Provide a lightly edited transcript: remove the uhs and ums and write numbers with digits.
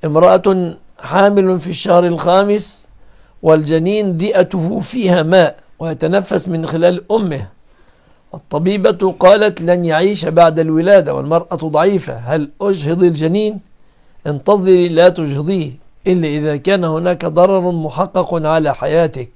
امرأة حامل في الشهر الخامس والجنين دئته فيها ماء ويتنفس من خلال أمه، الطبيبة قالت لن يعيش بعد الولادة والمرأة ضعيفة، هل أجهض الجنين؟ انتظري لا تجهضيه إلا إذا كان هناك ضرر محقق على حياتك.